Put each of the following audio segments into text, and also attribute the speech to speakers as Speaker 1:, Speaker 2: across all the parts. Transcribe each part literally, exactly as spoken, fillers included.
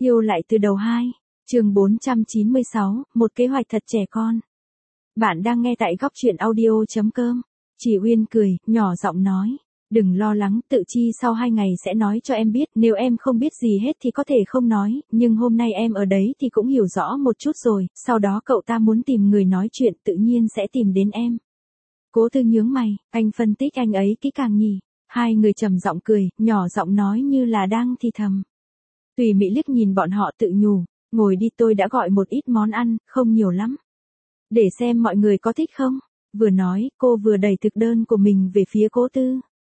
Speaker 1: Yêu lại từ đầu hai, chương bốn trăm chín mươi sáu, một kế hoạch thật trẻ con. Bạn đang nghe tại góc truyện audio chấm com. Chị Uyên cười, nhỏ giọng nói. Đừng lo lắng, tự chi sau hai ngày sẽ nói cho em biết, nếu em không biết gì hết thì có thể không nói, nhưng hôm nay em ở đấy thì cũng hiểu rõ một chút rồi, sau đó cậu ta muốn tìm người nói chuyện tự nhiên sẽ tìm đến em. Cố Tư nhướng mày, anh phân tích anh ấy kỹ càng nhỉ. Hai người trầm giọng cười, nhỏ giọng nói như là đang thì thầm. Tùy Mị liếc nhìn bọn họ tự nhủ, ngồi đi, tôi đã gọi một ít món ăn, không nhiều lắm. Để xem mọi người có thích không? Vừa nói, cô vừa đẩy thực đơn của mình về phía Cố Tư.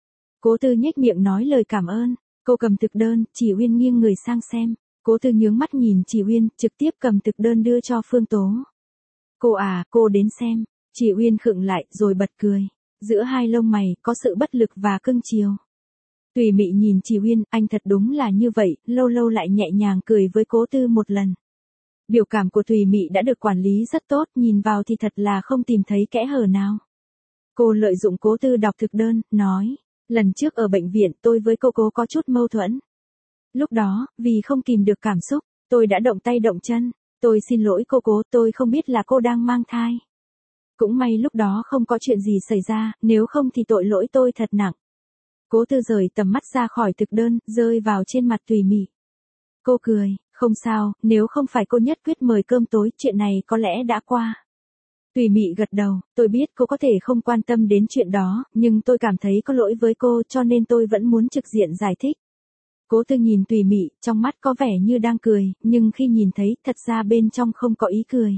Speaker 1: Cố Tư nhếch miệng nói lời cảm ơn, cô cầm thực đơn, Chỉ Uyên nghiêng người sang xem. Cố Tư nhướng mắt nhìn Chỉ Uyên, trực tiếp cầm thực đơn đưa cho Phương Tố. Cô à, cô đến xem. Chỉ Uyên khựng lại, rồi bật cười. Giữa hai lông mày, có sự bất lực và cưng chiều. Tùy Mị nhìn Chỉ Uyên, anh thật đúng là như vậy, lâu lâu lại nhẹ nhàng cười với Cố Tư một lần. Biểu cảm của Tùy Mị đã được quản lý rất tốt, nhìn vào thì thật là không tìm thấy kẽ hở nào. Cô lợi dụng Cố Tư đọc thực đơn, nói, lần trước ở bệnh viện tôi với cô cố có chút mâu thuẫn. Lúc đó, vì không kìm được cảm xúc, tôi đã động tay động chân, tôi xin lỗi cô Cố, tôi không biết là cô đang mang thai. Cũng may lúc đó không có chuyện gì xảy ra, nếu không thì tội lỗi tôi thật nặng. Cố Tư rời tầm mắt ra khỏi thực đơn, rơi vào trên mặt Tùy Mị. Cô cười, không sao, nếu không phải cô nhất quyết mời cơm tối, chuyện này có lẽ đã qua. Tùy Mị gật đầu, tôi biết cô có thể không quan tâm đến chuyện đó, nhưng tôi cảm thấy có lỗi với cô cho nên tôi vẫn muốn trực diện giải thích. Cố Tư nhìn Tùy Mị, trong mắt có vẻ như đang cười, nhưng khi nhìn thấy, thật ra bên trong không có ý cười.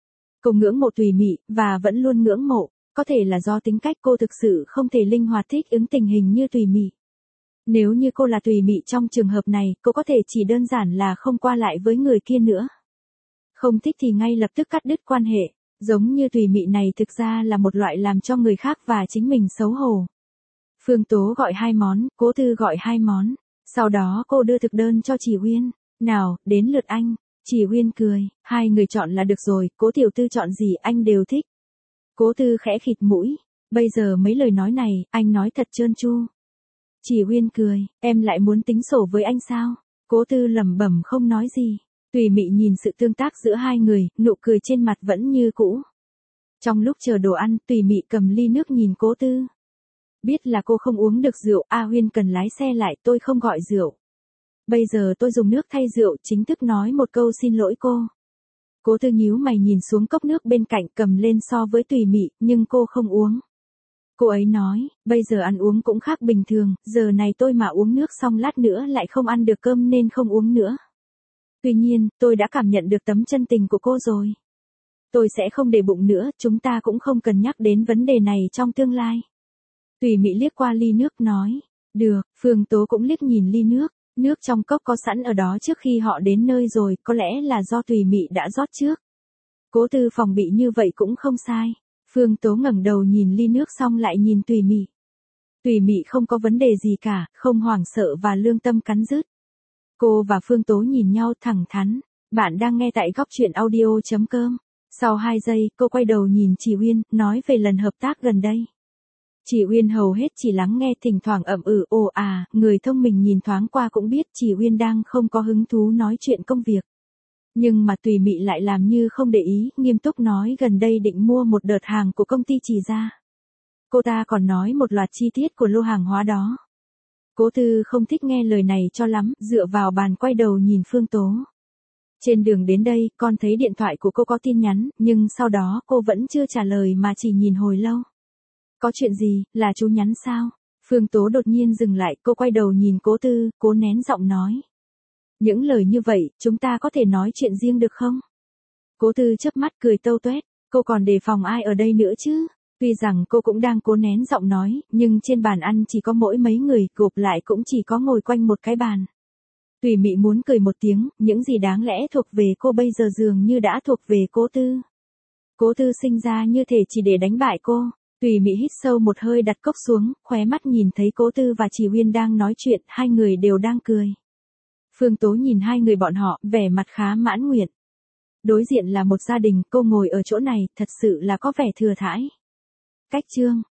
Speaker 1: Cô ngưỡng mộ Tùy Mị, và vẫn luôn ngưỡng mộ, có thể là do tính cách cô thực sự không thể linh hoạt thích ứng tình hình như Tùy Mị. Nếu như cô là Tùy Mị trong trường hợp này, cô có thể chỉ đơn giản là không qua lại với người kia nữa. Không thích thì ngay lập tức cắt đứt quan hệ, giống như Tùy Mị này thực ra là một loại làm cho người khác và chính mình xấu hổ. Phương Tố gọi hai món, Cố Tư gọi hai món, sau đó cô đưa thực đơn cho Chỉ Uyên, nào, đến lượt anh. Chỉ Uyên cười, hai người chọn là được rồi, Cố tiểu thư chọn gì anh đều thích. Cố Tư khẽ khịt mũi, bây giờ mấy lời nói này, anh nói thật trơn tru. Chỉ Uyên cười, em lại muốn tính sổ với anh sao? Cố Tư lẩm bẩm không nói gì. Tùy Mị nhìn sự tương tác giữa hai người, nụ cười trên mặt vẫn như cũ. Trong lúc chờ đồ ăn, Tùy Mị cầm ly nước nhìn Cố Tư. Biết là cô không uống được rượu, A Uyên cần lái xe lại, tôi không gọi rượu. Bây giờ tôi dùng nước thay rượu, chính thức nói một câu xin lỗi cô. Cố Tư nhíu mày nhìn xuống cốc nước bên cạnh, cầm lên so với Tùy Mị, nhưng cô không uống. Cô ấy nói, bây giờ ăn uống cũng khác bình thường, giờ này tôi mà uống nước xong lát nữa lại không ăn được cơm nên không uống nữa. Tuy nhiên, tôi đã cảm nhận được tấm chân tình của cô rồi. Tôi sẽ không để bụng nữa, chúng ta cũng không cần nhắc đến vấn đề này trong tương lai. Tùy Mị liếc qua ly nước nói, được, Phương Tố cũng liếc nhìn ly nước. Nước trong cốc có sẵn ở đó trước khi họ đến nơi rồi, có lẽ là do Tùy Mị đã rót trước. Cố Tư phòng bị như vậy cũng không sai. Phương Tố ngẩng đầu nhìn ly nước xong lại nhìn Tùy Mị. Tùy Mị không có vấn đề gì cả, không hoảng sợ và lương tâm cắn rứt. Cô và Phương Tố nhìn nhau thẳng thắn. Bạn đang nghe tại góc truyện audio chấm com. Sau hai giây, cô quay đầu nhìn Chỉ Uyên, nói về lần hợp tác gần đây. Chỉ Uyên hầu hết chỉ lắng nghe, thỉnh thoảng ậm ừ ồ à, người thông minh nhìn thoáng qua cũng biết Chỉ Uyên đang không có hứng thú nói chuyện công việc. Nhưng mà Tùy Mị lại làm như không để ý, nghiêm túc nói gần đây định mua một đợt hàng của công ty Chỉ ra. Cô ta còn nói một loạt chi tiết của lô hàng hóa đó. Cố Tư không thích nghe lời này cho lắm, dựa vào bàn quay đầu nhìn Phương Tố. Trên đường đến đây, con thấy điện thoại của cô có tin nhắn, nhưng sau đó cô vẫn chưa trả lời mà chỉ nhìn hồi lâu. Có chuyện gì, là chú nhắn sao? Phương Tố đột nhiên dừng lại, cô quay đầu nhìn Cố Tư, cố nén giọng nói. Những lời như vậy, chúng ta có thể nói chuyện riêng được không? Cố Tư chớp mắt cười tâu tuét, cô còn đề phòng ai ở đây nữa chứ? Tuy rằng cô cũng đang cố nén giọng nói, nhưng trên bàn ăn chỉ có mỗi mấy người, gộp lại cũng chỉ có ngồi quanh một cái bàn. Tùy Mị muốn cười một tiếng, những gì đáng lẽ thuộc về cô bây giờ dường như đã thuộc về Cố Tư. Cố Tư sinh ra như thể chỉ để đánh bại cô. Tùy Mị hít sâu một hơi đặt cốc xuống, khóe mắt nhìn thấy Cố Tư và Chỉ Uyên đang nói chuyện, hai người đều đang cười. Phương Tố nhìn hai người bọn họ, vẻ mặt khá mãn nguyện. Đối diện là một gia đình, cô ngồi ở chỗ này, thật sự là có vẻ thừa thãi. Cách chương